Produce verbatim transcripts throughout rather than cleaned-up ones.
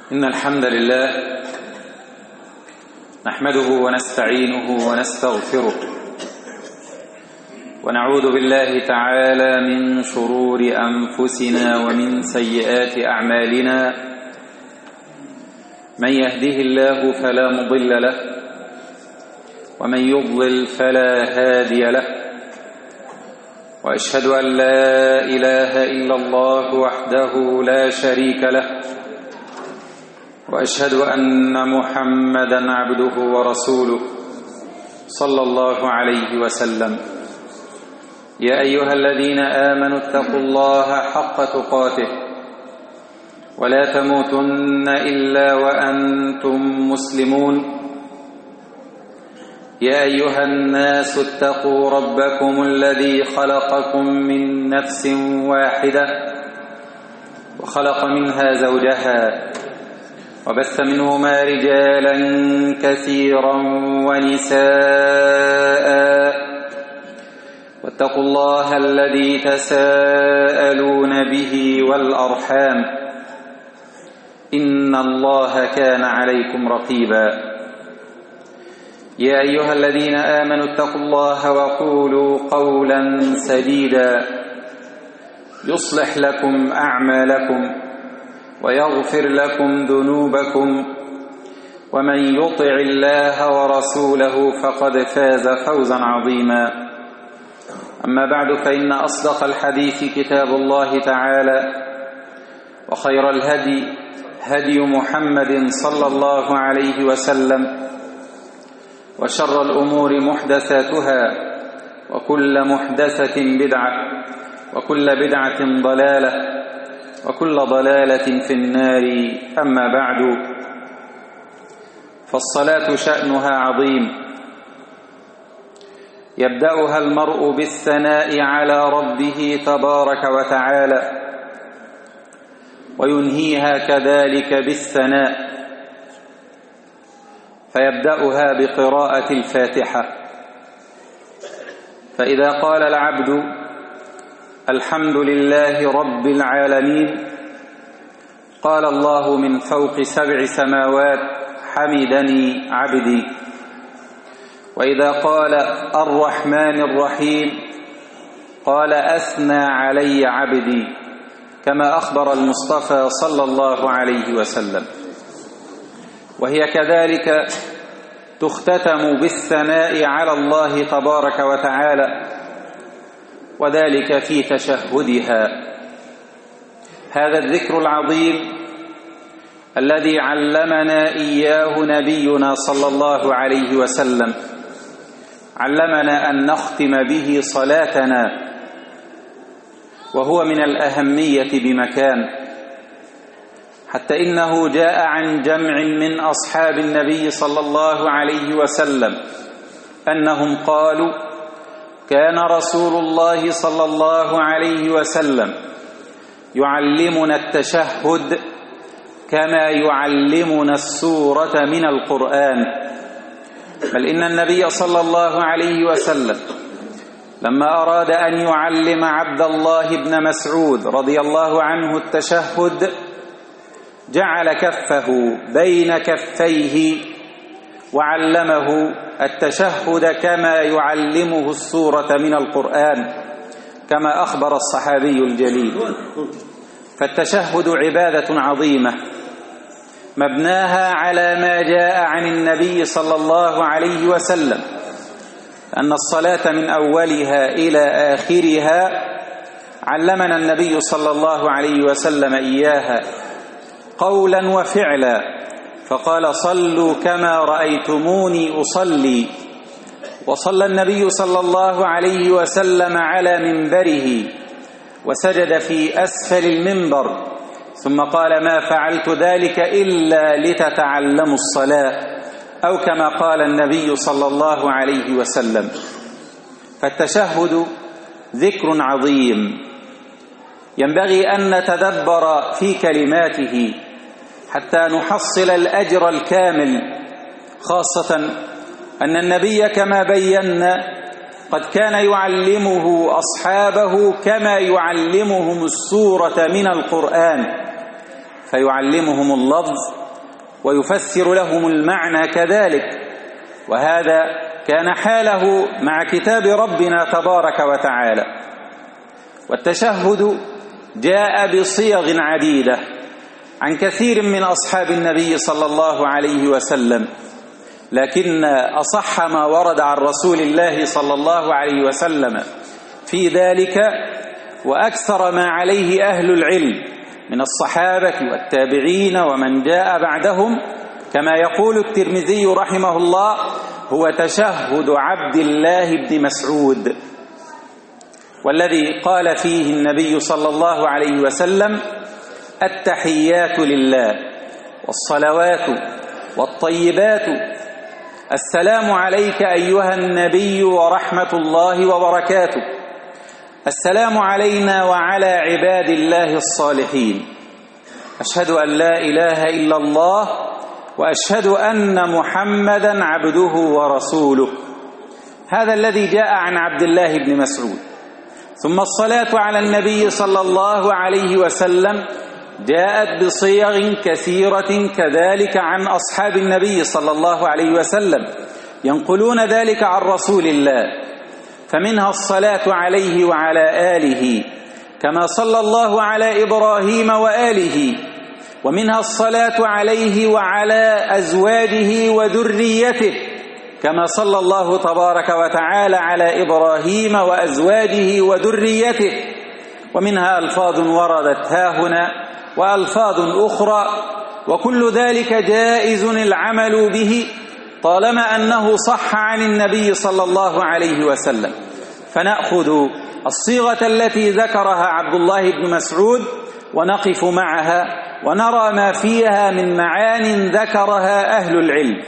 إن الحمد لله نحمده ونستعينه ونستغفره ونعوذ بالله تعالى من شرور أنفسنا ومن سيئات أعمالنا. من يهده الله فلا مضل له ومن يضلل فلا هادي له، وأشهد أن لا إله إلا الله وحده لا شريك له، وأشهد أن محمدًا عبده ورسوله صلى الله عليه وسلم. يا أيها الذين آمنوا اتقوا الله حق تقاته ولا تموتن إلا وأنتم مسلمون. يا أيها الناس اتقوا ربكم الذي خلقكم من نفس واحدة وخلق منها زوجها وبث منهما رجالا كثيرا ونساء، واتقوا الله الذي تساءلون به والأرحام إن الله كان عليكم رقيبا. يا أيها الذين آمنوا اتقوا الله وقولوا قولا سديدا يصلح لكم أعمالكم ويغفر لكم ذنوبكم، ومن يطع الله ورسوله فقد فاز فوزا عظيما. أما بعد، فإن أصدق الحديث كتاب الله تعالى، وخير الهدي هدي محمد صلى الله عليه وسلم، وشر الأمور محدثاتها، وكل محدثة بدعة، وكل بدعة ضلالة، وكل ضلالة في النار. أما بعد، فالصلاة شأنها عظيم، يبدأها المرء بالثناء على ربه تبارك وتعالى، وينهيها كذلك بالثناء، فيبدأها بقراءة الفاتحة. فإذا قال العبد الحمد لله رب العالمين، قال الله من فوق سبع سماوات حمدني عبدي. وإذا قال الرحمن الرحيم، قال أثنى علي عبدي، كما أخبر المصطفى صلى الله عليه وسلم. وهي كذلك تختتم بالثناء على الله تبارك وتعالى، وذلك في تشهدها. هذا الذكر العظيم الذي علمنا إياه نبينا صلى الله عليه وسلم، علمنا أن نختم به صلاتنا، وهو من الأهمية بمكان، حتى إنه جاء عن جمع من أصحاب النبي صلى الله عليه وسلم أنهم قالوا: كان رسول الله صلى الله عليه وسلم يعلمنا التشهد كما يعلمنا السورة من القرآن. بل إن النبي صلى الله عليه وسلم لما أراد أن يعلم عبد الله بن مسعود رضي الله عنه التشهد، جعل كفه بين كفيه وعلمه التشهد كما يعلمه السورة من القرآن، كما أخبر الصحابي الجليل. فالتشهد عبادة عظيمة مبناها على ما جاء عن النبي صلى الله عليه وسلم، أن الصلاة من أولها إلى آخرها علمنا النبي صلى الله عليه وسلم إياها قولا وفعلا، فقال: صلوا كما رأيتموني أصلي. وصلى النبي صلى الله عليه وسلم على منبره وسجد في أسفل المنبر، ثم قال: ما فعلت ذلك إلا لتتعلموا الصلاة، أو كما قال النبي صلى الله عليه وسلم. فالتشهد ذكر عظيم ينبغي أن نتدبر في كلماته حتى نحصل الأجر الكامل، خاصة أن النبي كما بينا قد كان يعلمه أصحابه كما يعلمهم السورة من القرآن، فيعلمهم اللفظ ويفسر لهم المعنى كذلك، وهذا كان حاله مع كتاب ربنا تبارك وتعالى. والتشهد جاء بصيغ عديدة عن كثير من أصحاب النبي صلى الله عليه وسلم، لكن أصح ما ورد عن رسول الله صلى الله عليه وسلم في ذلك وأكثر ما عليه أهل العلم من الصحابة والتابعين ومن جاء بعدهم، كما يقول الترمذي رحمه الله: هو تشهد عبد الله بن مسعود، والذي قال فيه النبي صلى الله عليه وسلم: التحيات لله والصلوات والطيبات، السلام عليك أيها النبي ورحمة الله وبركاته، السلام علينا وعلى عباد الله الصالحين، أشهد أن لا إله إلا الله وأشهد أن محمدا عبده ورسوله. هذا الذي جاء عن عبد الله بن مسعود. ثم الصلاة على النبي صلى الله عليه وسلم جاءت بصيغ كثيرة كذلك عن أصحاب النبي صلى الله عليه وسلم ينقلون ذلك عن رسول الله، فمنها الصلاة عليه وعلى آله كما صلى الله على إبراهيم وآله، ومنها الصلاة عليه وعلى أزواجه وذريته كما صلى الله تبارك وتعالى على إبراهيم وأزواجه وذريته، ومنها ألفاظ وردت هاهنا وألفاظ أخرى، وكل ذلك جائز العمل به طالما أنه صح عن النبي صلى الله عليه وسلم. فنأخذ الصيغة التي ذكرها عبد الله بن مسعود ونقف معها ونرى ما فيها من معان ذكرها أهل العلم.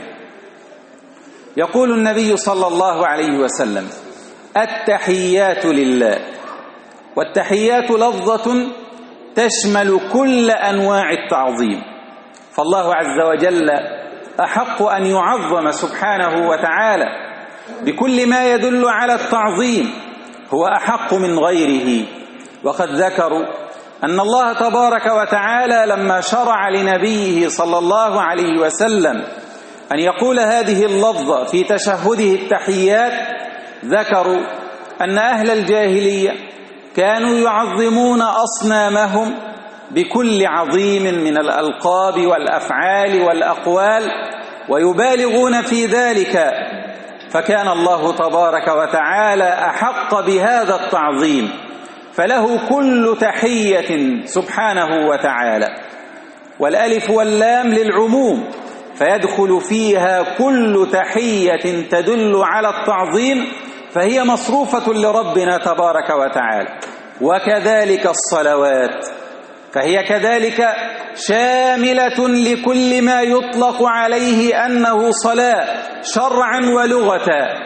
يقول النبي صلى الله عليه وسلم: التحيات لله. والتحيات لفظة تشمل كل أنواع التعظيم، فالله عز وجل أحق أن يعظم سبحانه وتعالى بكل ما يدل على التعظيم، هو أحق من غيره. وقد ذكروا أن الله تبارك وتعالى لما شرع لنبيه صلى الله عليه وسلم أن يقول هذه اللفظة في تشهده التحيات، ذكروا أن أهل الجاهلية كانوا يعظمون أصنامهم بكل عظيم من الألقاب والأفعال والأقوال ويبالغون في ذلك، فكان الله تبارك وتعالى أحق بهذا التعظيم، فله كل تحية سبحانه وتعالى. والألف واللام للعموم، فيدخل فيها كل تحية تدل على التعظيم، فهي مصروفة لربنا تبارك وتعالى. وكذلك الصلوات، فهي كذلك شاملة لكل ما يطلق عليه أنه صلاة شرعا ولغة.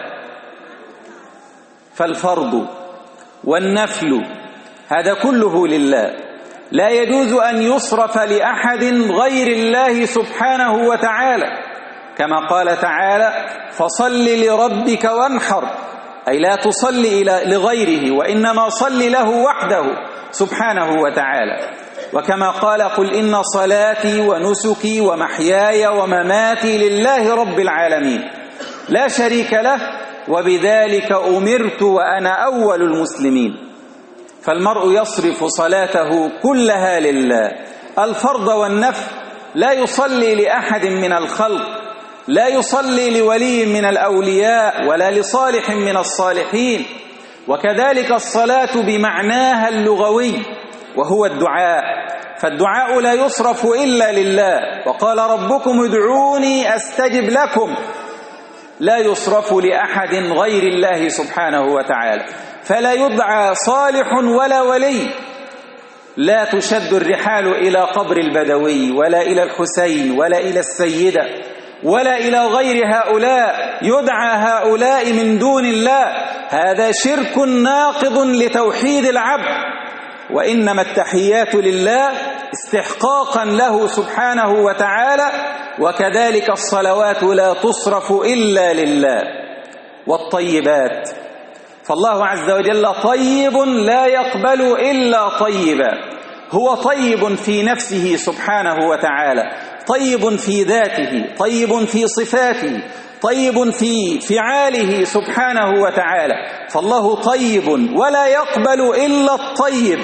فالفرض والنفل هذا كله لله، لا يجوز أن يصرف لأحد غير الله سبحانه وتعالى، كما قال تعالى: فصل لربك وانحر، أي لا تصل إلى لغيره وإنما صل له وحده سبحانه وتعالى. وكما قال: قل إن صلاتي ونسكي ومحياي ومماتي لله رب العالمين لا شريك له وبذلك أمرت وأنا أول المسلمين. فالمرء يصرف صلاته كلها لله، الفرض والنفل، لا يصلي لأحد من الخلق، لا يصلي لولي من الأولياء ولا لصالح من الصالحين. وكذلك الصلاة بمعناها اللغوي وهو الدعاء، فالدعاء لا يصرف إلا لله، وقال: ربكم ادعوني أستجب لكم، لا يصرف لأحد غير الله سبحانه وتعالى. فلا يدعى صالح ولا ولي، لا تشد الرحال إلى قبر البدوي ولا إلى الحسين ولا إلى السيدة ولا إلى غير هؤلاء، يدعى هؤلاء من دون الله، هذا شرك ناقض لتوحيد العبد. وإنما التحيات لله استحقاقا له سبحانه وتعالى، وكذلك الصلوات لا تصرف إلا لله. والطيبات، فالله عز وجل طيب لا يقبل إلا طيبا، هو طيب في نفسه سبحانه وتعالى، طيب في ذاته، طيب في صفاته، طيب في فعاله سبحانه وتعالى. فالله طيب ولا يقبل إلا الطيب،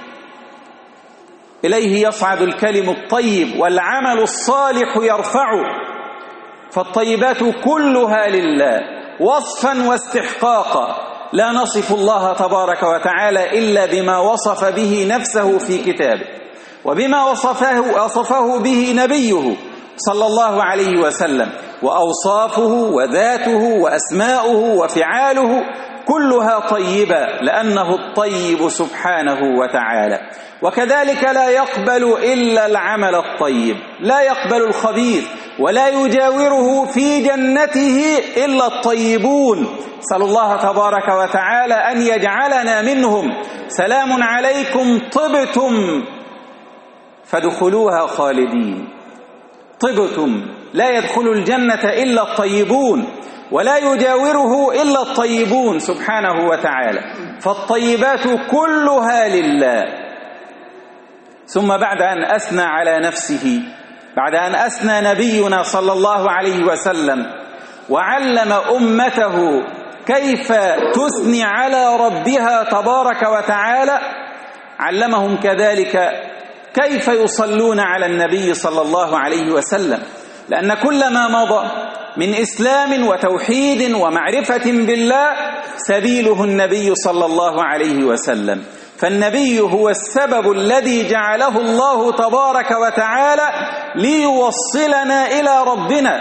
إليه يصعد الكلم الطيب والعمل الصالح يرفعه. فالطيبات كلها لله وصفا واستحقاقا، لا نصف الله تبارك وتعالى إلا بما وصف به نفسه في كتابه، وبما وصفه, وصفه به نبيه صلى الله عليه وسلم، وأوصافه وذاته وأسماؤه وفعاله كلها طيبة لأنه الطيب سبحانه وتعالى. وكذلك لا يقبل إلا العمل الطيب، لا يقبل الخبيث، ولا يجاوره في جنته إلا الطيبون. نسأل الله تبارك وتعالى أن يجعلنا منهم. سلام عليكم طبتم فادخلوها خالدين. طبتم، لا يدخل الجنة إلا الطيبون، ولا يجاوره إلا الطيبون سبحانه وتعالى. فالطيبات كلها لله. ثم بعد أن أثنى على نفسه، بعد أن أثنى نبينا صلى الله عليه وسلم وعلم أمته كيف تثني على ربها تبارك وتعالى، علمهم كذلك كيف يصلون على النبي صلى الله عليه وسلم، لأن كل ما مضى من إسلام وتوحيد ومعرفة بالله سبيله النبي صلى الله عليه وسلم. فالنبي هو السبب الذي جعله الله تبارك وتعالى ليوصلنا إلى ربنا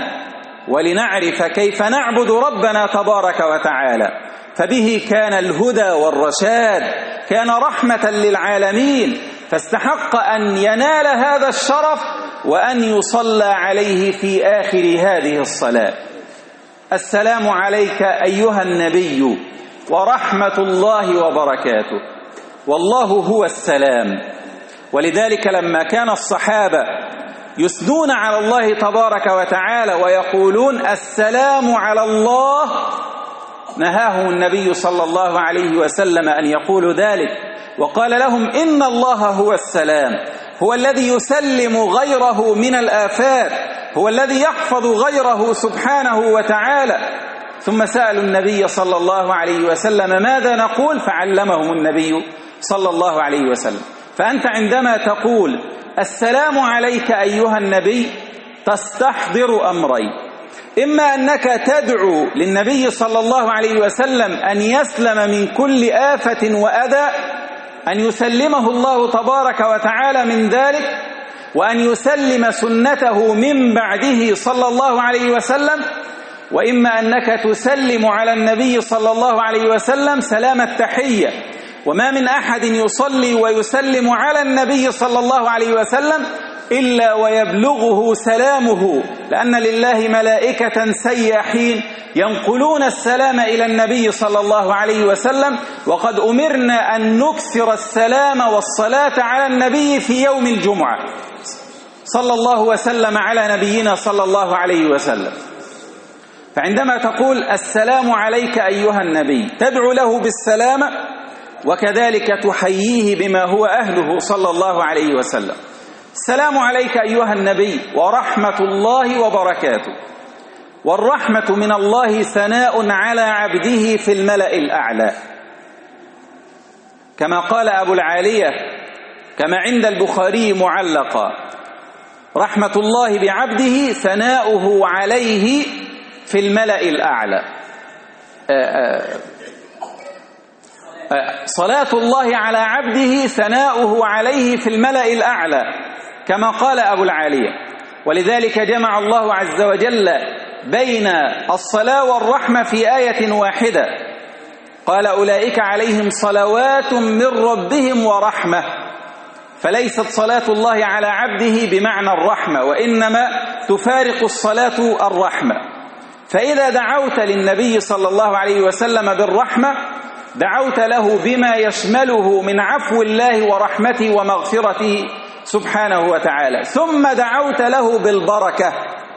ولنعرف كيف نعبد ربنا تبارك وتعالى. فبه كان الهدى والرشاد، كان رحمة للعالمين، فاستحق أن ينال هذا الشرف وأن يصلى عليه في آخر هذه الصلاة. السلام عليك أيها النبي ورحمة الله وبركاته. والله هو السلام. ولذلك لما كان الصحابة يثنون على الله تبارك وتعالى ويقولون السلام على الله، نهاهم النبي صلى الله عليه وسلم أن يقولوا ذلك، وقال لهم إن الله هو السلام، هو الذي يسلم غيره من الآفات، هو الذي يحفظ غيره سبحانه وتعالى. ثم سألوا النبي صلى الله عليه وسلم ماذا نقول، فعلمهم النبي صلى الله عليه وسلم. فأنت عندما تقول السلام عليك أيها النبي تستحضر أمرين: إما أنك تدعو للنبي صلى الله عليه وسلم أن يسلم من كل آفة وأذى، أن يسلمه الله تبارك وتعالى من ذلك، وأن يسلم سنته من بعده صلى الله عليه وسلم. وإما أنك تسلم على النبي صلى الله عليه وسلم سلام التحية. وما من أحد يصلي ويسلم على النبي صلى الله عليه وسلم إلا ويبلغه سلامه، لأن لله ملائكة سياحين ينقلون السلام إلى النبي صلى الله عليه وسلم. وقد أمرنا أن نكثر السلام والصلاة على النبي في يوم الجمعة صلى الله وسلم على نبينا صلى الله عليه وسلم. فعندما تقول السلام عليك أيها النبي تدعو له بالسلامة، وكذلك تحييه بما هو أهله صلى الله عليه وسلم. السلام عليك أيها النبي ورحمة الله وبركاته. والرحمة من الله ثناء على عبده في الملأ الأعلى، كما قال أبو العالية كما عند البخاري معلقا: رحمة الله بعبده ثناؤه عليه في الملأ الأعلى. صلاة الله على عبده ثناؤه عليه في الملأ الأعلى، كما قال أبو العالية. ولذلك جمع الله عز وجل بين الصلاة والرحمة في آية واحدة، قال: أولئك عليهم صلوات من ربهم ورحمة. فليست صلاة الله على عبده بمعنى الرحمة، وإنما تفارق الصلاة الرحمة. فإذا دعوت للنبي صلى الله عليه وسلم بالرحمة دعوت له بما يشمله من عفو الله ورحمته ومغفرته سبحانه وتعالى، ثم دعوت له بالبركة.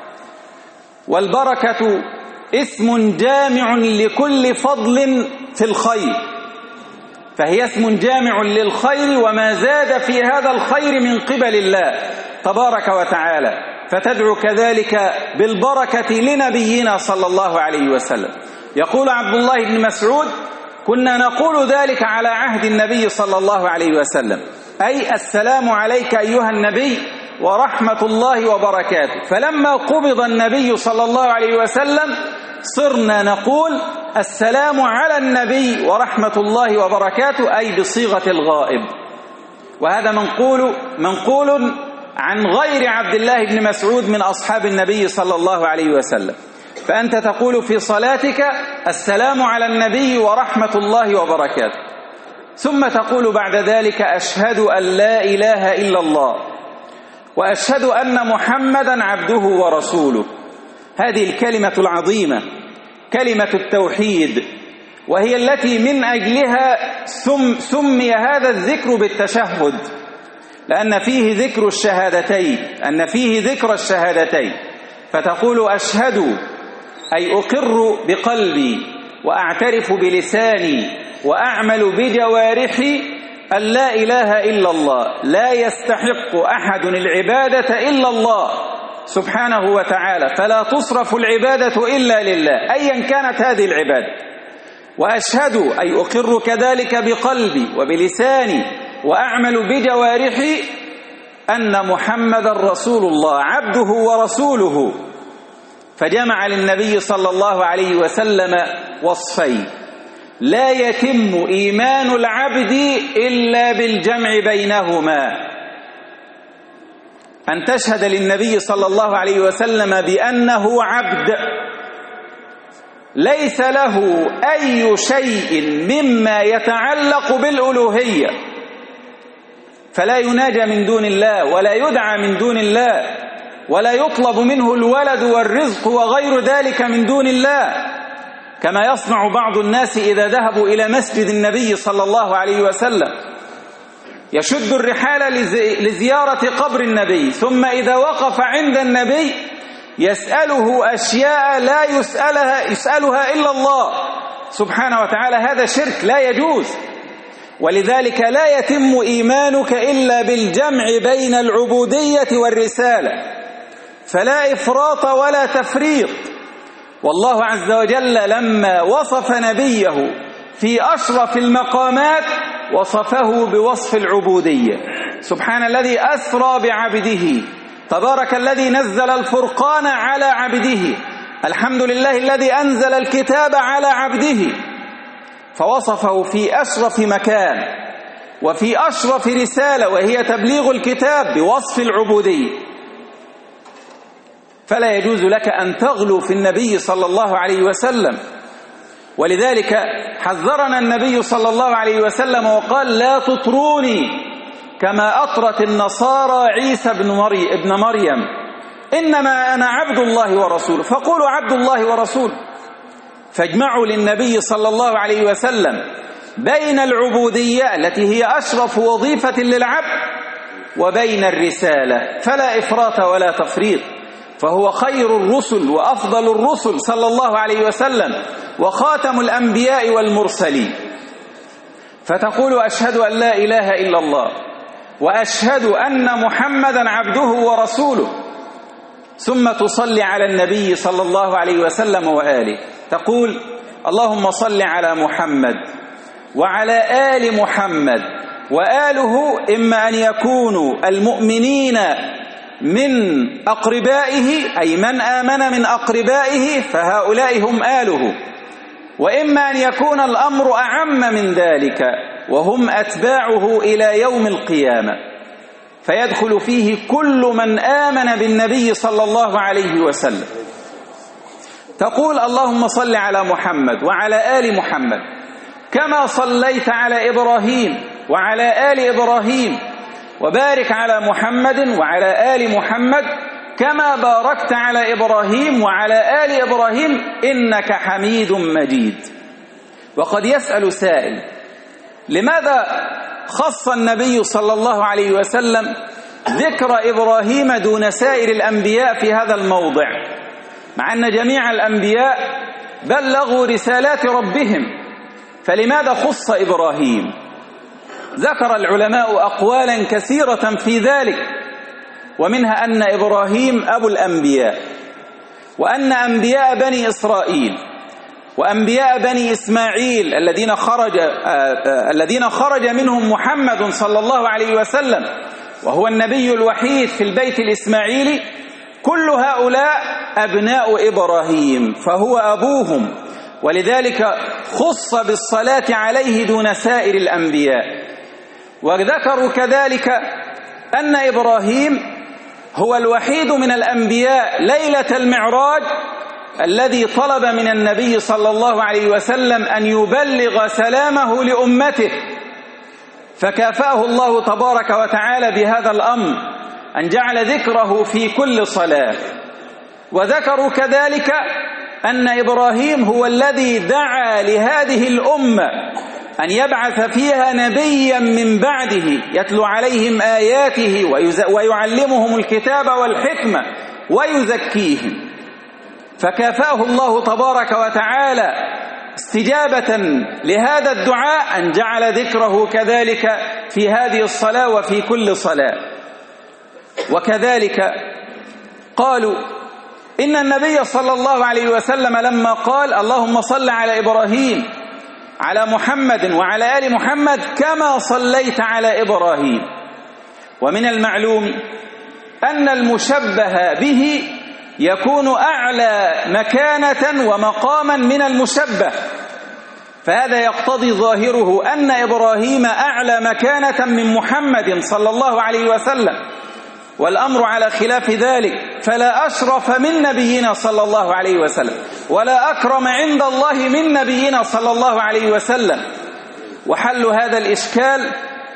والبركة اسم جامع لكل فضل في الخير، فهي اسم جامع للخير وما زاد في هذا الخير من قبل الله تبارك وتعالى. فتدعو كذلك بالبركة لنبينا صلى الله عليه وسلم. يقول عبد الله بن مسعود: كنا نقول ذلك على عهد النبي صلى الله عليه وسلم، أي السلام عليك أيها النبي ورحمة الله وبركاته. فلما قبض النبي صلى الله عليه وسلم صرنا نقول السلام على النبي ورحمة الله وبركاته، أي بصيغة الغائب. وهذا منقول منقول عن غير عبد الله بن مسعود من أصحاب النبي صلى الله عليه وسلم. فأنت تقول في صلاتك السلام على النبي ورحمة الله وبركاته، ثم تقول بعد ذلك: أشهد أن لا إله إلا الله وأشهد أن محمدا عبده ورسوله. هذه الكلمة العظيمة كلمة التوحيد، وهي التي من أجلها سمي هذا الذكر بالتشهد، لأن فيه ذكر الشهادتين، أن فيه ذكر الشهادتين. فتقول: أشهد أي أقر بقلبي وأعترف بلساني وأعمل بجوارحي أن لا إله إلا الله، لا يستحق أحد العبادة إلا الله سبحانه وتعالى، فلا تصرف العبادة إلا لله أيا كانت هذه العبادة. وأشهد أي أقر كذلك بقلبي وبلساني وأعمل بجوارحي أن محمد رسول الله عبده ورسوله. فجمع للنبي صلى الله عليه وسلم وصفين: لا يتم إيمان العبد إلا بالجمع بينهما، أن تشهد للنبي صلى الله عليه وسلم بأنه عبد ليس له أي شيء مما يتعلق بالألوهية، فلا يناجى من دون الله ولا يدعى من دون الله ولا يطلب منه الولد والرزق وغير ذلك من دون الله، كما يصنع بعض الناس إذا ذهبوا إلى مسجد النبي صلى الله عليه وسلم، يشد الرحال لزيارة قبر النبي، ثم إذا وقف عند النبي يسأله أشياء لا يسألها, يسألها إلا الله سبحانه وتعالى. هذا شرك لا يجوز. ولذلك لا يتم إيمانك إلا بالجمع بين العبودية والرسالة، فلا إفراط ولا تفريط. والله عز وجل لما وصف نبيه في أشرف المقامات وصفه بوصف العبودية: سبحان الذي أسرى بعبده، تبارك الذي نزل الفرقان على عبده، الحمد لله الذي أنزل الكتاب على عبده. فوصفه في أشرف مكان وفي أشرف رسالة وهي تبليغ الكتاب بوصف العبودية. فلا يجوز لك أن تغلو في النبي صلى الله عليه وسلم. ولذلك حذرنا النبي صلى الله عليه وسلم وقال: لا تطروني كما أطرت النصارى عيسى بن مري ابن مريم، إنما أنا عبد الله ورسوله، فقولوا عبد الله ورسوله. فاجمعوا للنبي صلى الله عليه وسلم بين العبودية التي هي أشرف وظيفة للعبد وبين الرسالة، فلا إفراط ولا تفريط، فهو خير الرسل وأفضل الرسل صلى الله عليه وسلم وخاتم الأنبياء والمرسلين. فتقول: أشهد أن لا إله إلا الله وأشهد أن محمدا عبده ورسوله، ثم تصلي على النبي صلى الله عليه وسلم وآله، تقول: اللهم صل على محمد وعلى آل محمد. وآله إما أن يكونوا المؤمنين من أقربائه، أي من آمن من أقربائه فهؤلاء هم آله، وإما أن يكون الأمر أعم من ذلك وهم أتباعه إلى يوم القيامة، فيدخل فيه كل من آمن بالنبي صلى الله عليه وسلم. تقول: اللهم صل على محمد وعلى آل محمد كما صليت على إبراهيم وعلى آل إبراهيم، وبارك على محمد وعلى آل محمد كما باركت على إبراهيم وعلى آل إبراهيم إنك حميد مجيد. وقد يسأل سائل: لماذا خص النبي صلى الله عليه وسلم ذكر إبراهيم دون سائر الأنبياء في هذا الموضع، مع أن جميع الأنبياء بلغوا رسالات ربهم، فلماذا خص إبراهيم؟ ذكر العلماء أقوالا كثيرة في ذلك، ومنها أن إبراهيم أبو الأنبياء، وأن أنبياء بني إسرائيل وأنبياء بني إسماعيل الذين خرج الذين خرج منهم محمد صلى الله عليه وسلم وهو النبي الوحيد في البيت الإسماعيلي، كل هؤلاء أبناء إبراهيم فهو أبوهم، ولذلك خص بالصلاة عليه دون سائر الأنبياء. وذكروا كذلك أن إبراهيم هو الوحيد من الأنبياء ليلة المعراج الذي طلب من النبي صلى الله عليه وسلم أن يبلغ سلامه لأمته، فكافأه الله تبارك وتعالى بهذا الأمر أن جعل ذكره في كل صلاة. وذكروا كذلك أن إبراهيم هو الذي دعا لهذه الأمة أن يبعث فيها نبيا من بعده يتلو عليهم آياته ويعلمهم الكتاب والحكمة ويزكيهم، فكافأه الله تبارك وتعالى استجابة لهذا الدعاء أن جعل ذكره كذلك في هذه الصلاة وفي كل صلاة. وكذلك قالوا إن النبي صلى الله عليه وسلم لما قال اللهم صل على إبراهيم على محمد وعلى آل محمد كما صليت على إبراهيم، ومن المعلوم أن المشبه به يكون أعلى مكانة ومقاما من المشبه، فهذا يقتضي ظاهره أن إبراهيم أعلى مكانة من محمد صلى الله عليه وسلم، والأمر على خلاف ذلك، فلا أشرف من نبينا صلى الله عليه وسلم ولا أكرم عند الله من نبينا صلى الله عليه وسلم. وحل هذا الإشكال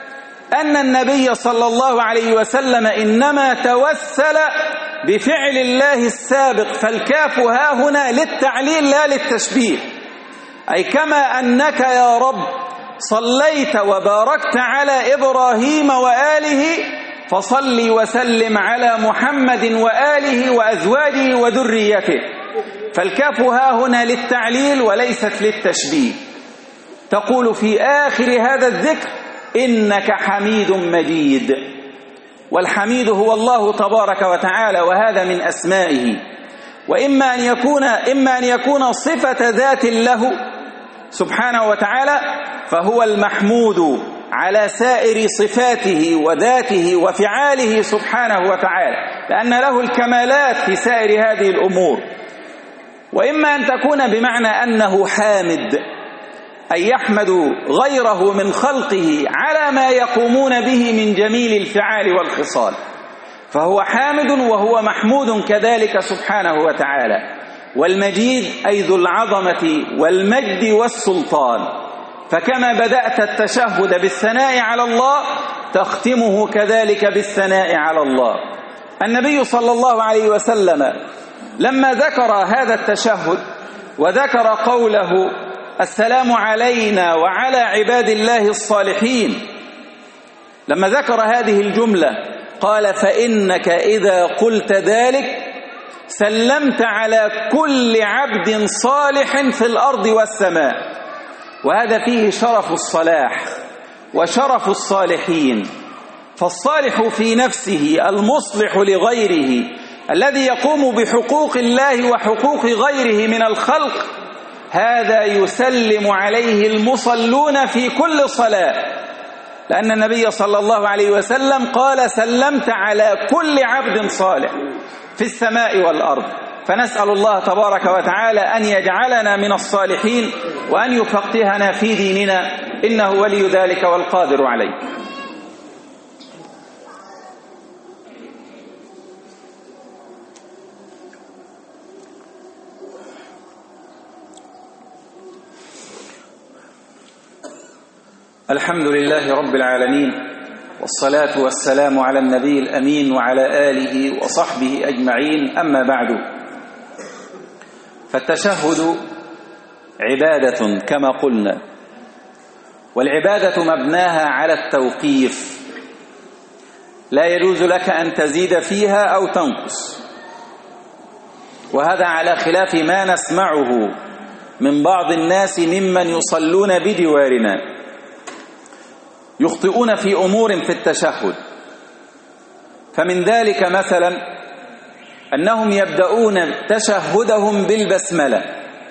أن النبي صلى الله عليه وسلم إنما توسل بفعل الله السابق، فالكاف ها هنا للتعليل لا للتشبيه، أي كما أنك يا رب صليت وباركت على إبراهيم وآله فصل وسلم على محمد وآله وأزواجه وذريته، فالكاف ها هنا للتعليل وليست للتشبيه. تقول في آخر هذا الذكر إنك حميد مجيد، والحميد هو الله تبارك وتعالى، وهذا من أسمائه، وإما أن يكون إما أن يكون صفة ذات له سبحانه وتعالى فهو المحمود على سائر صفاته وذاته وفعاله سبحانه وتعالى، لأن له الكمالات في سائر هذه الأمور. وإما أن تكون بمعنى أنه حامد، أي يحمد غيره من خلقه على ما يقومون به من جميل الفعال والخصال، فهو حامد وهو محمود كذلك سبحانه وتعالى. والمجيد أي ذو العظمة والمجد والسلطان، فكما بدأت التشهد بالثناء على الله تختمه كذلك بالثناء على الله. النبي صلى الله عليه وسلم لما ذكر هذا التشهد وذكر قوله السلام علينا وعلى عباد الله الصالحين، لما ذكر هذه الجملة قال فإنك إذا قلت ذلك سلمت على كل عبد صالح في الأرض والسماء، وهذا فيه شرف الصلاح وشرف الصالحين. فالصالح في نفسه المصلح لغيره الذي يقوم بحقوق الله وحقوق غيره من الخلق، هذا يسلم عليه المصلون في كل صلاة، لأن النبي صلى الله عليه وسلم قال سلمت على كل عبد صالح في السماء والأرض. فنسأل الله تبارك وتعالى أن يجعلنا من الصالحين وأن يفقهنا في ديننا، إنه ولي ذلك والقادر عليه. الحمد لله رب العالمين، والصلاة والسلام على النبي الأمين وعلى آله وصحبه أجمعين، أما بعد، فالتشهد عبادة كما قلنا، والعبادة مبناها على التوقيف، لا يجوز لك أن تزيد فيها أو تنقص، وهذا على خلاف ما نسمعه من بعض الناس ممن يصلون بجوارنا، يخطئون في أمور في التشهد، فمن ذلك مثلا أنهم يبدأون تشهدهم بالبسملة،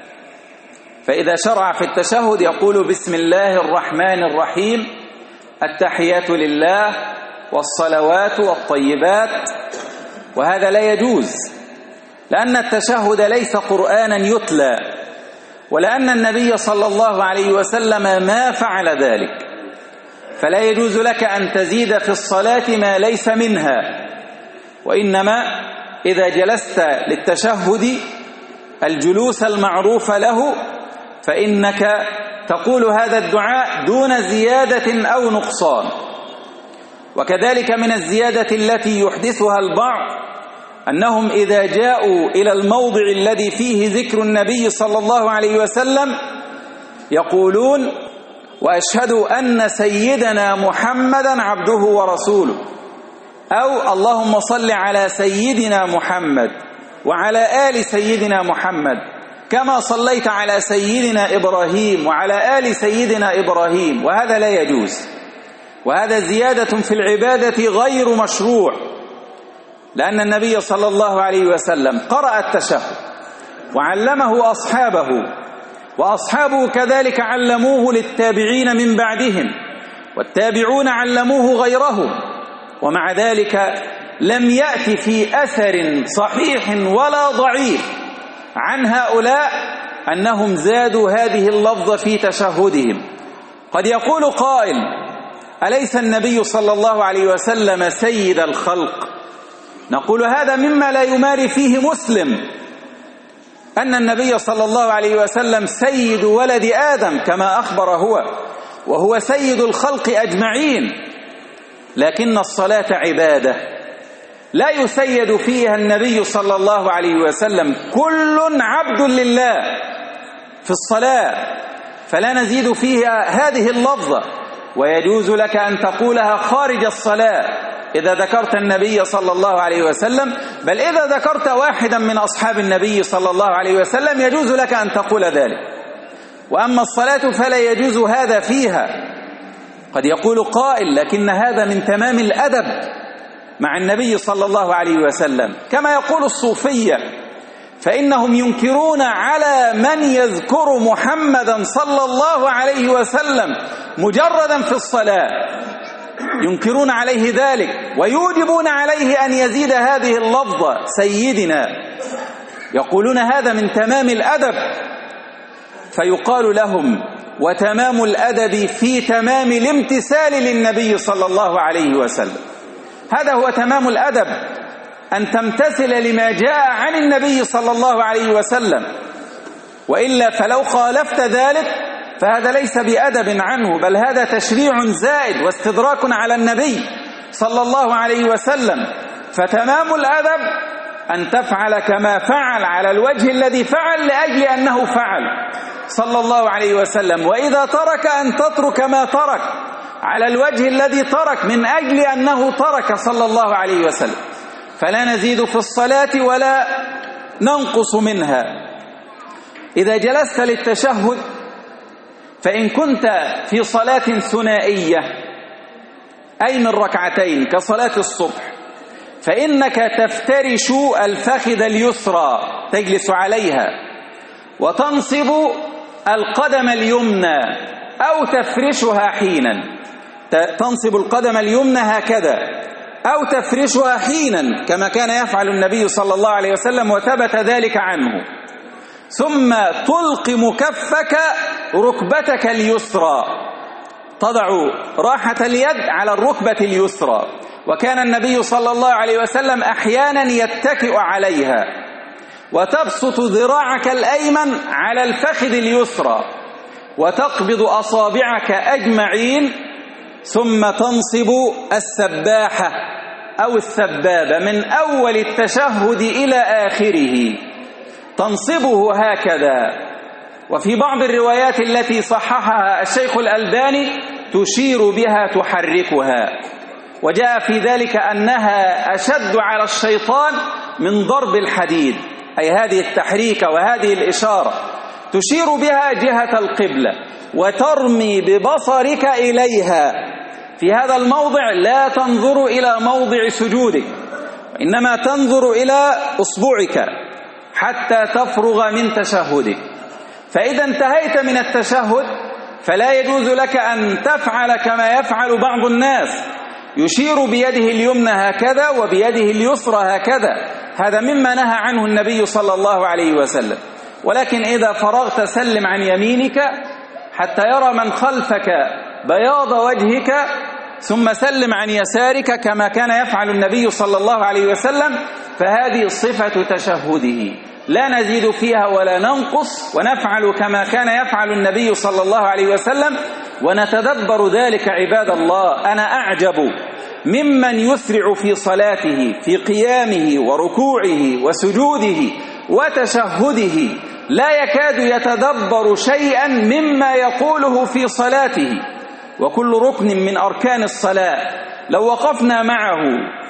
فإذا شرع في التشهد يقول بسم الله الرحمن الرحيم التحيات لله والصلوات والطيبات، وهذا لا يجوز، لأن التشهد ليس قرآنا يتلى، ولأن النبي صلى الله عليه وسلم ما فعل ذلك، فلا يجوز لك أن تزيد في الصلاة ما ليس منها، وإنما إذا جلست للتشهد الجلوس المعروف له فإنك تقول هذا الدعاء دون زيادة أو نقصان. وكذلك من الزيادة التي يحدثها البعض أنهم إذا جاءوا إلى الموضع الذي فيه ذكر النبي صلى الله عليه وسلم يقولون وأشهد أن سيدنا محمدا عبده ورسوله، أو اللهم صل على سيدنا محمد وعلى آل سيدنا محمد كما صليت على سيدنا إبراهيم وعلى آل سيدنا إبراهيم، وهذا لا يجوز، وهذا زيادة في العبادة غير مشروع، لأن النبي صلى الله عليه وسلم قرأ التشهد وعلمه أصحابه، وأصحابه كذلك علموه للتابعين من بعدهم، والتابعون علموه غيرهم، ومع ذلك لم يأتي في أثر صحيح ولا ضعيف عن هؤلاء أنهم زادوا هذه اللفظة في تشهدهم. قد يقول قائل أليس النبي صلى الله عليه وسلم سيد الخلق؟ نقول هذا مما لا يماري فيه مسلم، أن النبي صلى الله عليه وسلم سيد ولد آدم كما أخبر هو، وهو سيد الخلق أجمعين، لكن الصلاة عبادة لا يسيد فيها النبي صلى الله عليه وسلم، كل عبد لله في الصلاة، فلا نزيد فيها هذه اللفظة، ويجوز لك أن تقولها خارج الصلاة إذا ذكرت النبي صلى الله عليه وسلم، بل إذا ذكرت واحدا من أصحاب النبي صلى الله عليه وسلم يجوز لك أن تقول ذلك. وأما الصلاة فلا يجوز هذا فيها. قد يقول قائل لكن هذا من تمام الأدب مع النبي صلى الله عليه وسلم، كما يقول الصوفية، فإنهم ينكرون على من يذكر محمدا صلى الله عليه وسلم مجردا في الصلاة، ينكرون عليه ذلك ويوجبون عليه أن يزيد هذه اللفظة سيدنا، يقولون هذا من تمام الأدب، فيقال لهم وتمام الأدب في تمام الامتثال للنبي صلى الله عليه وسلم. هذا هو تمام الأدب، أن تمتثل لما جاء عن النبي صلى الله عليه وسلم، وإلا فلو خالفت ذلك فهذا ليس بأدب عنه، بل هذا تشريع زائد واستدراك على النبي صلى الله عليه وسلم. فتمام الأدب أن تفعل كما فعل على الوجه الذي فعل لأجل أنه فعل صلى الله عليه وسلم، وإذا ترك أن تترك ما ترك على الوجه الذي ترك من أجل أنه ترك صلى الله عليه وسلم، فلا نزيد في الصلاة ولا ننقص منها. إذا جلست للتشهد فإن كنت في صلاة ثنائية أي من ركعتين كصلاة الصبح، فإنك تفترش الفخذ اليسرى تجلس عليها، وتنصب القدم اليمنى أو تفرشها حينا، تنصب القدم اليمنى هكذا أو تفرشها حينا كما كان يفعل النبي صلى الله عليه وسلم وثبت ذلك عنه، ثم تلقم كفك ركبتك اليسرى، تضع راحة اليد على الركبة اليسرى، وكان النبي صلى الله عليه وسلم أحيانا يتكئ عليها، وتبسط ذراعك الأيمن على الفخذ اليسرى، وتقبض أصابعك أجمعين، ثم تنصب السباحة أو السبابة من أول التشهد إلى آخره، تنصبه هكذا. وفي بعض الروايات التي صححها الشيخ الألباني تشير بها تحركها، وجاء في ذلك أنها أشد على الشيطان من ضرب الحديد، أي هذه التحريكة وهذه الإشارة تشير بها جهة القبلة، وترمي ببصرك إليها، في هذا الموضع لا تنظر إلى موضع سجودك، إنما تنظر إلى أصبعك حتى تفرغ من تشهدك. فإذا انتهيت من التشهد فلا يجوز لك أن تفعل كما يفعل بعض الناس، يشير بيده اليمنى هكذا وبيده اليسرى هكذا، هذا مما نهى عنه النبي صلى الله عليه وسلم. ولكن إذا فرغت سلم عن يمينك حتى يرى من خلفك بياض وجهك، ثم سلم عن يسارك كما كان يفعل النبي صلى الله عليه وسلم، فهذه صفة تشهده لا نزيد فيها ولا ننقص، ونفعل كما كان يفعل النبي صلى الله عليه وسلم ونتدبر ذلك. عباد الله، أنا أعجب ممن يسرع في صلاته في قيامه وركوعه وسجوده وتشهده، لا يكاد يتدبر شيئا مما يقوله في صلاته. وكل ركن من أركان الصلاة لو وقفنا معه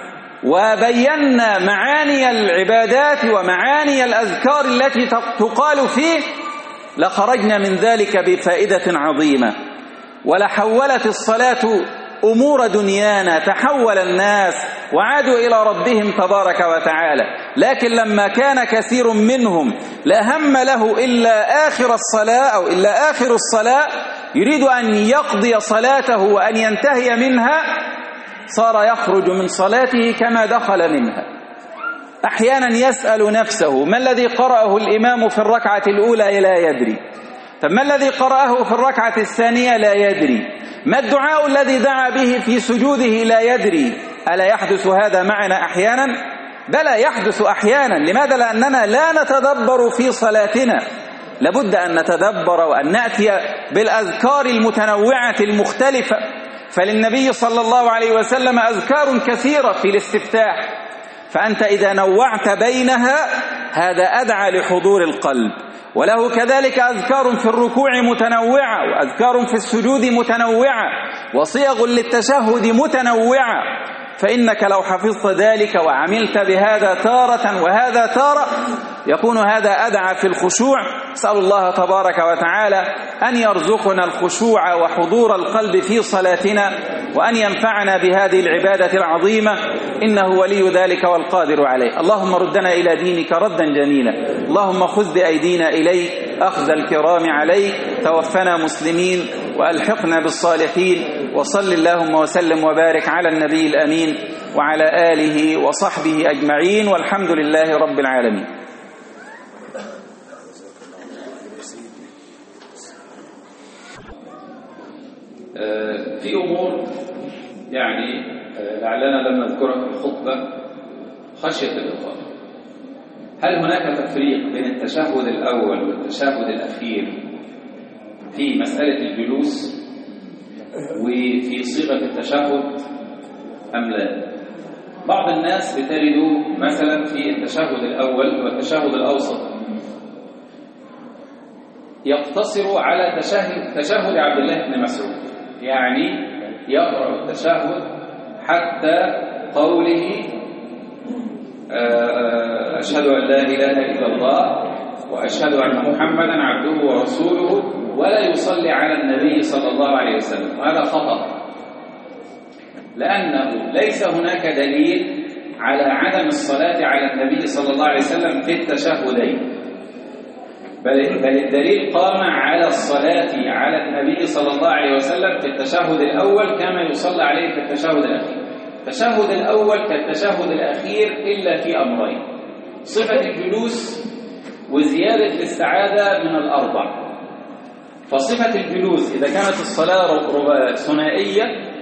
وبينا معاني العبادات ومعاني الأذكار التي تقال فيه لخرجنا من ذلك بفائدة عظيمة، ولحولت الصلاة أمور دنيانا، تحول الناس وعادوا إلى ربهم تبارك وتعالى. لكن لما كان كثير منهم لا هم له إلا آخر الصلاة أو إلا آخر الصلاة، يريد أن يقضي صلاته وأن ينتهي منها، صار يخرج من صلاته كما دخل منها. أحيانا يسأل نفسه ما الذي قرأه الإمام في الركعة الأولى؟ لا يدري. طب ما الذي قرأه في الركعة الثانية؟ لا يدري. ما الدعاء الذي دعا به في سجوده؟ لا يدري. ألا يحدث هذا معنا أحيانا؟ بلى يحدث أحيانا. لماذا؟ لأننا لا نتدبر في صلاتنا. لابد أن نتدبر وأن نأتي بالأذكار المتنوعة المختلفة. فللنبي صلى الله عليه وسلم أذكار كثيرة في الاستفتاح، فأنت إذا نوعت بينها هذا أدعى لحضور القلب. وله كذلك أذكار في الركوع متنوعة، وأذكار في السجود متنوعة، وصيغ للتشهد متنوعة. فإنك لو حفظت ذلك وعملت بهذا تارة وهذا تارة يكون هذا أدعى في الخشوع. أسأل الله تبارك وتعالى أن يرزقنا الخشوع وحضور القلب في صلاتنا، وأن ينفعنا بهذه العبادة العظيمة، إنه ولي ذلك والقادر عليه. اللهم ردنا إلى دينك ردا جميلا، اللهم خذ بأيدينا إليك أخذ الكرام عليك، توفنا مسلمين وألحقنا بالصالحين. وصل اللهم وسلم وبارك على النبي الأمين وعلى آله وصحبه أجمعين، والحمد لله رب العالمين. في أمور يعني لعلنا لم نذكرها في الخطبة خشية الإطالة. هل هناك تفريق بين التشهد الأول والتشهد الأخير في مسألة الجلوس وفي صيغة التشهد أم لا؟ بعض الناس بتجدوا مثلا في التشهد الأول والتشهد الأوسط يقتصر على تشهد تشهد عبد الله بن مسعود، يعني يقرأ التشهد حتى قوله أشهد أن لا إله إلا الله وأشهد أن محمدا عبده ورسوله، ولا يصلي على النبي صلى الله عليه وسلم. وهذا خطأ، لأنه ليس هناك دليل على عدم الصلاة على النبي صلى الله عليه وسلم في التشهدين، بل بل الدليل قام على الصلاة على النبي صلى الله عليه وسلم في التشهد الأول كما يصلى عليه في التشهد الأخير. التشهد الأول كالتشهد الأخير إلا في أمرين: صفة الجلوس وزيادة الاستعاذة من الأربع. فصفة الجلوس إذا كانت الصلاة ثنائية،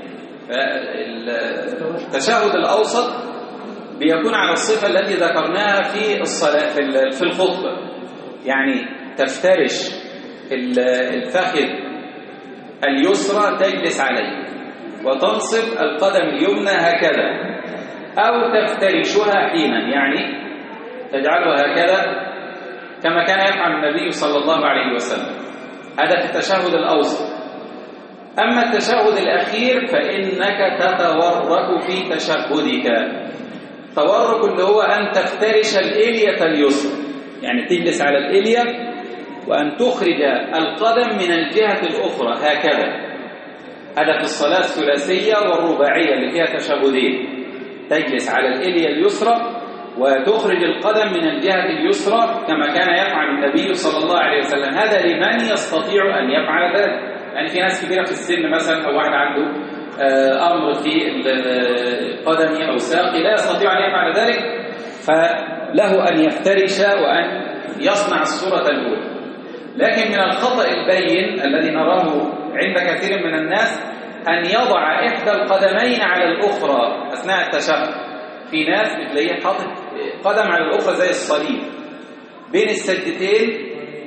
التشهد الأوسط بيكون على الصفة التي ذكرناها في الصلاة في الخطبة، يعني تفترش الفخذ اليسرى تجلس عليه وتنصب القدم اليمنى هكذا، أو تفترشها حينا، يعني تجعلها هكذا كما كان يفعل النبي صلى الله عليه وسلم. هذا في التشهد الأوسط. أما التشهد الأخير فإنك تتورك في تشهدك. تورك اللي هو أن تفترش الإلية اليسرى، يعني تجلس على الإلية وأن تخرج القدم من الجهة الأخرى هكذا. هذا في الصلاة الثلاثية والرباعية اللي فيها تشهدين، تجلس على الإلية اليسرى وتخرج القدم من الجهة اليسرى كما كان يفعل النبي صلى الله عليه وسلم. هذا لمن يستطيع أن يفعل ذلك، يعني في ناس كبيرة في السن مثلا أو واحد عنده أمر في قدمه أو ساقه لا يستطيع أن يفعل ذلك، فله أن يفترش وأن يصنع الصورة الأولى. لكن من الخطأ البين الذي نراه عند كثير من الناس أن يضع إحدى القدمين على الأخرى أثناء التشهد. في ناس بتلاقيه حاطط قدم على الأخرى زي الصليب بين السجدتين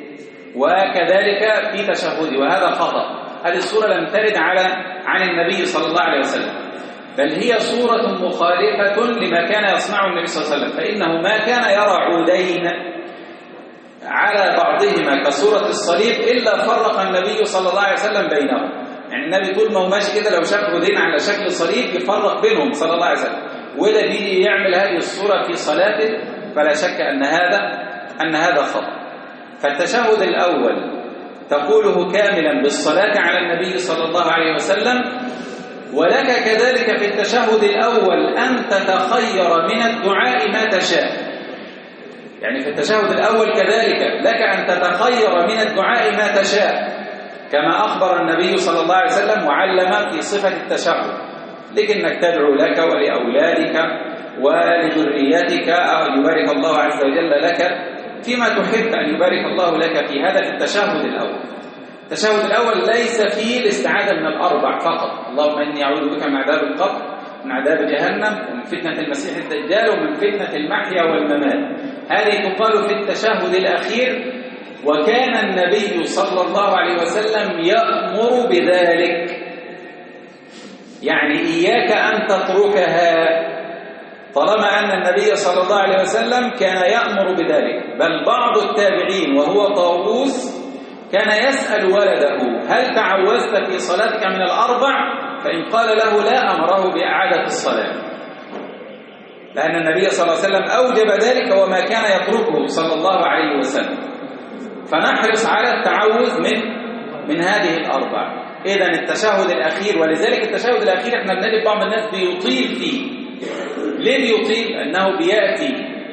وكذلك في تشهده، وهذا خطأ. هذه الصورة لم ترد على عن النبي صلى الله عليه وسلم، بل هي صورة مخالفة لما كان يصنعه النبي صلى الله عليه وسلم، فإنه ما كان يرى عودين على بعضهما كصورة الصليب إلا فرق النبي صلى الله عليه وسلم بينهم. يعني النبي طول ما هو ماشي كده لو شاف عودين على شكل صليب يفرق بينهم صلى الله عليه وسلم، وده بيجي يعمل هذه الصورة في صلاته، فلا شك أن هذا أن هذا خطأ. فالتشهد الأول تقوله كاملا بالصلاة على النبي صلى الله عليه وسلم، ولك كذلك في التشهد الأول أن تتخير من الدعاء ما تشاء. يعني في التشهد الأول كذلك لك أن تتخير من الدعاء ما تشاء كما أخبر النبي صلى الله عليه وسلم وعلم في صفة التشهد، لك أنك تدعو لك ولأولادك ولذريتك أو يبارك الله عز وجل لك فيما تحب أن يبارك الله لك في هذا في التشهد الأول. التشهد الأول ليس فيه الاستعاذة من الأربع فقط، اللهم إني أعوذ بك من عذاب القبر من عذاب جهنم ومن فتنة المسيح الدجال ومن فتنة المحيا والممات. هذه تقال في التشهد الأخير، وكان النبي صلى الله عليه وسلم يأمر بذلك، يعني إياك أن تتركها، طالما أن النبي صلى الله عليه وسلم كان يأمر بذلك. بل بعض التابعين وهو طاووس كان يسأل ولده هل تعوذت في صلاتك من الأربع؟ فإن قال له لا أمره بإعادة الصلاة، لأن النبي صلى الله عليه وسلم أوجب ذلك وما كان يتركه صلى الله عليه وسلم. فنحرص على التعوذ من من هذه الأربع. إذن التشهد الأخير، ولذلك التشهد الأخير احنا بنجد بعض الناس بيطيل فيه. ليه بيطيل؟ أنه بيأتي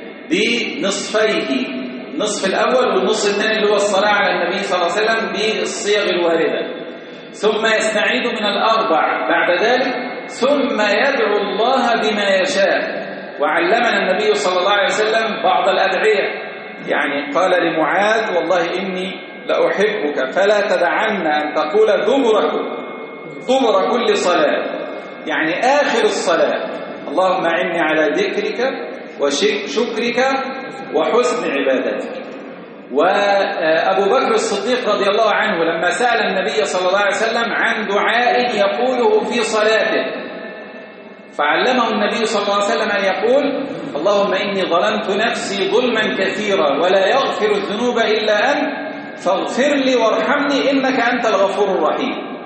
بنصفيه، النصف الأول والنصف الثاني اللي هو الصلاة على النبي صلى الله عليه وسلم بالصيغ الواردة، ثم يستعيد من الأربع بعد ذلك، ثم يدعو الله بما يشاء. وعلمنا النبي صلى الله عليه وسلم بعض الأدعية، يعني قال لمعاذ والله إني لأحبك فلا تدعن أن تقول دبر دبر كل صلاة، يعني آخر الصلاة، اللهم أعني على ذكرك وشكرك وحسن عبادتك. وأبو بكر الصديق رضي الله عنه لما سأل النبي صلى الله عليه وسلم عن دعاء يقوله في صلاته، فعلمه النبي صلى الله عليه وسلم أن يقول اللهم إني ظلمت نفسي ظلما كثيرا ولا يغفر الذنوب إلا أنت فاغفر لي وارحمني إنك أنت الغفور الرحيم.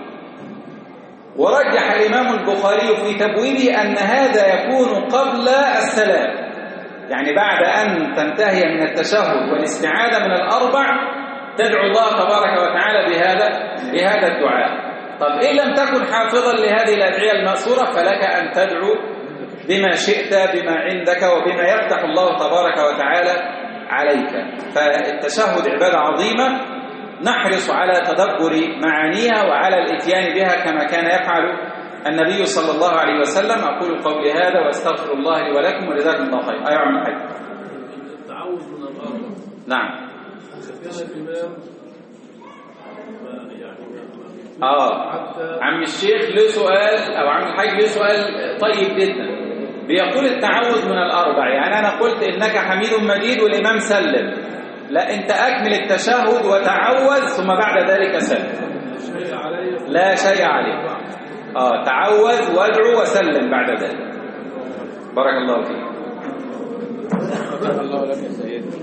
ورجح الإمام البخاري في تبويبه أن هذا يكون قبل السلام، يعني بعد أن تنتهي من التشهد والاستعاذة من الأربع تدعو الله تبارك وتعالى بهذا بهذا الدعاء. طب إن لم تكن حافظا لهذه الأدعية المأثورة فلك أن تدعو بما شئت بما عندك وبما يفتح الله تبارك وتعالى عليك. فالتشهد عبادة عظيمة نحرص على تدبر معانيها وعلى الاتيان بها كما كان يفعل النبي صلى الله عليه وسلم. أقول قولي هذا وأستغفر الله لي ولكم وجزاكم الله خير. أيها عم الحاج. التعوذ من الأرض. نعم. كان الإمام يعني آه عم الشيخ له سؤال أو عم الحاج له سؤال طيب جدا، بيقول التعوذ من الأربع، يعني أنا قلت إنك حميد مجيد والإمام سلم، لا أنت أكمل التشهد وتعوذ ثم بعد ذلك سلم. لا شيء عليك. آه تعوذ وادعو وسلم بعد ذلك. بارك الله فيك.